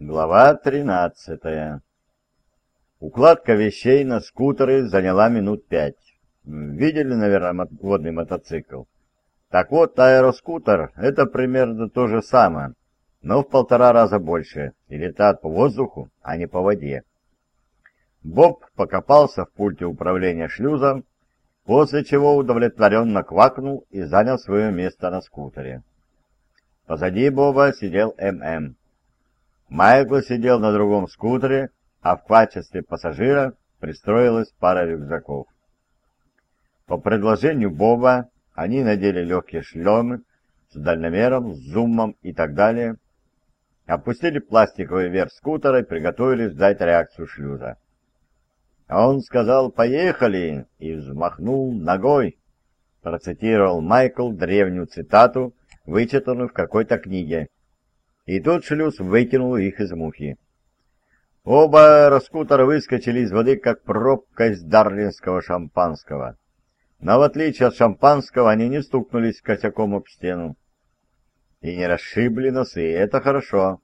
Глава 13. Укладка вещей на скутеры заняла минут 5. Видели, наверное, водный мотоцикл? Так вот, аэроскутер — это примерно то же самое, но в 1,5 раза больше и летает по воздуху, а не по воде. Боб покопался в пульте управления шлюзом, после чего удовлетворенно квакнул и занял свое место на скутере. Позади Боба сидел ММ. Майкл сидел на другом скутере, а в качестве пассажира пристроилась пара рюкзаков. По предложению Боба они надели легкие шлемы с дальномером, с зумом и так далее, опустили пластиковый верх скутера и приготовились ждать реакцию шлюза. Он сказал «поехали» и взмахнул ногой, процитировал Майкл древнюю цитату, вычитанную в какой-то книге. И тут шлюз выкинул их из мухи. Оба аэроскутера выскочили из воды, как пробка из дарлинского шампанского. Но в отличие от шампанского, они не стукнулись косяком об стену. И не расшибли носы, это хорошо.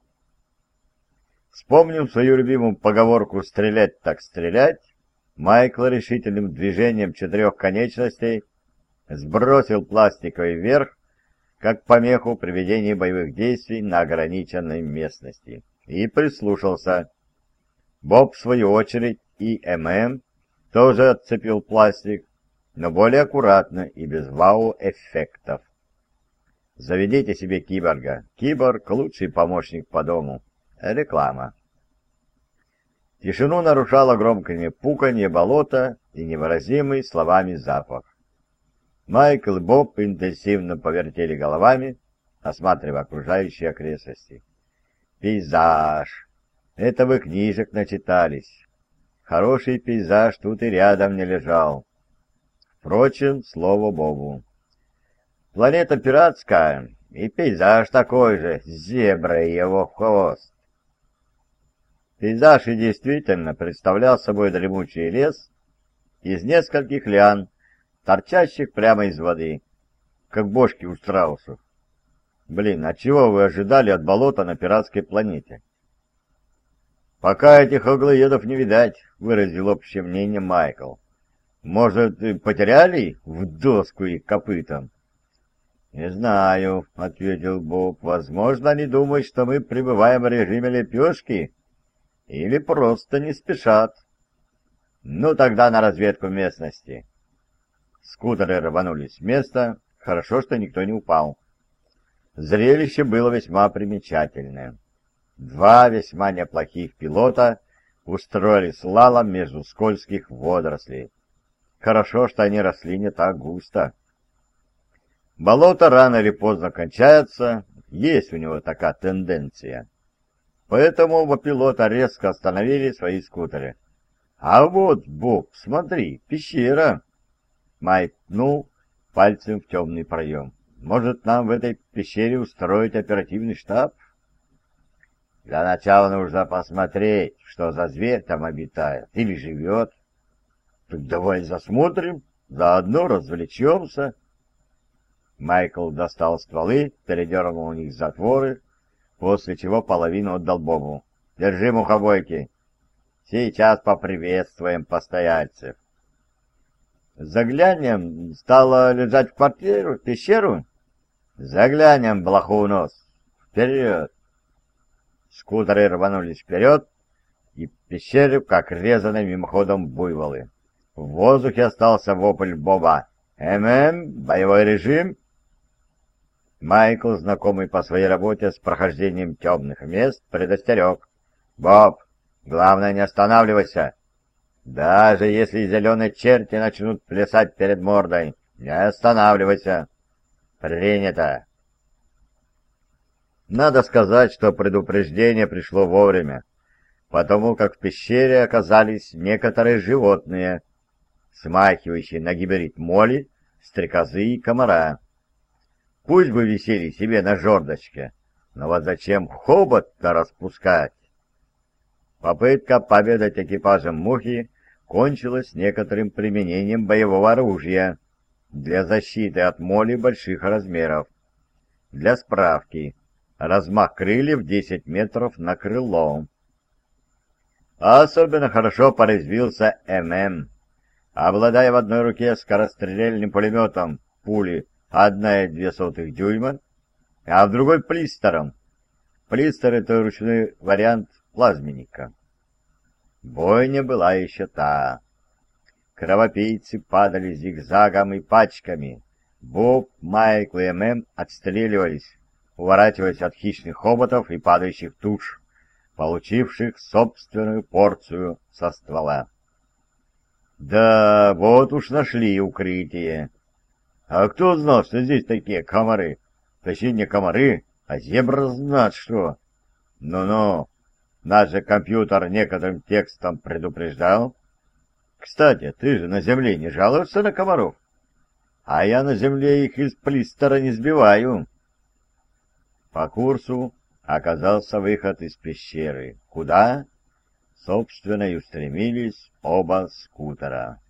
Вспомнив свою любимую поговорку «стрелять так стрелять», Майкл решительным движением 4 конечностей сбросил пластиковый верх, как помеху при ведении боевых действий на ограниченной местности, и прислушался. Боб, в свою очередь, и ММ тоже отцепил пластик, но более аккуратно и без вау-эффектов. Заведите себе киборга. Киборг — лучший помощник по дому. Реклама. Тишину нарушало громкое пуканье болота и невыразимый словами запах. Майкл и Боб интенсивно повертели головами, осматривая окружающие окрестности. Пейзаж. Это вы книжек начитались. Хороший пейзаж тут и рядом не лежал. Впрочем, слово Богу. Планета пиратская, и пейзаж такой же, зебра и его хвост. Пейзаж и действительно представлял собой дремучий лес из нескольких лиан, торчащих прямо из воды, как бошки у страусов. Блин, а чего вы ожидали от болота на пиратской планете? Пока этих углоедов не видать, выразил общее мнение Майкл. Может, потеряли в доску их копытом? Не знаю, ответил Боб. Возможно, они думают, что мы пребываем в режиме лепешки, или просто не спешат. Ну, тогда на разведку местности. Скутеры рванулись с места, хорошо, что никто не упал. Зрелище было весьма примечательное. 2 весьма неплохих пилота устроили слалом между скользких водорослей. Хорошо, что они росли не так густо. Болото рано или поздно кончается, есть у него такая тенденция. Поэтому оба пилота резко остановили свои скутеры. «А вот, Боб, смотри, пещера!» Майк ткнул пальцем в темный проем. «Может, нам в этой пещере устроить оперативный штаб?» «Для начала нужно посмотреть, что за зверь там обитает или живет». «Так давай засмотрим, заодно развлечемся». Майкл достал стволы, передернул у них затворы, после чего половину отдал Бобу. «Держи мухобойки. Сейчас поприветствуем постояльцев». «Заглянем, стало лежать в пещеру?» «Заглянем, блохунос. Вперед!» Скутеры рванулись вперед, и в пещере, как резаные мимоходом буйволы. В воздухе остался вопль Боба. «ММ, боевой режим!» Майкл, знакомый по своей работе с прохождением темных мест, предостерег. «Боб, главное, не останавливайся. Даже если зеленые черти начнут плясать перед мордой, не останавливайся. Принято!» Надо сказать, что предупреждение пришло вовремя, потому как в пещере оказались некоторые животные, смахивающие на гибрид моли, стрекозы и комара. Пусть бы висели себе на жердочке, но вот зачем хобот-то распускать? Попытка поведать экипажем мухи кончилась некоторым применением боевого оружия для защиты от моли больших размеров. Для справки, размах крыльев 10 метров на крыло. Особенно хорошо порезвился ММ, обладая в одной руке скорострельным пулеметом пули 1,2 дюйма, а в другой плистером. Плистер — это ручной вариант плазменника. Бойня была еще та. Кровопийцы падали зигзагом и пачками. Боб, Майкл и ММ отстреливались, уворачиваясь от хищных хоботов и падающих туш, получивших собственную порцию со ствола. Да, вот уж нашли укрытие. А кто знал, что здесь такие комары? Точнее, не комары, а зебра знает что. Ну-ну, наш же компьютер некоторым текстом предупреждал. Кстати, ты же на земле не жалуешься на комаров? А я на земле их из плистера не сбиваю. По курсу оказался выход из пещеры, куда, собственно, и устремились оба скутера.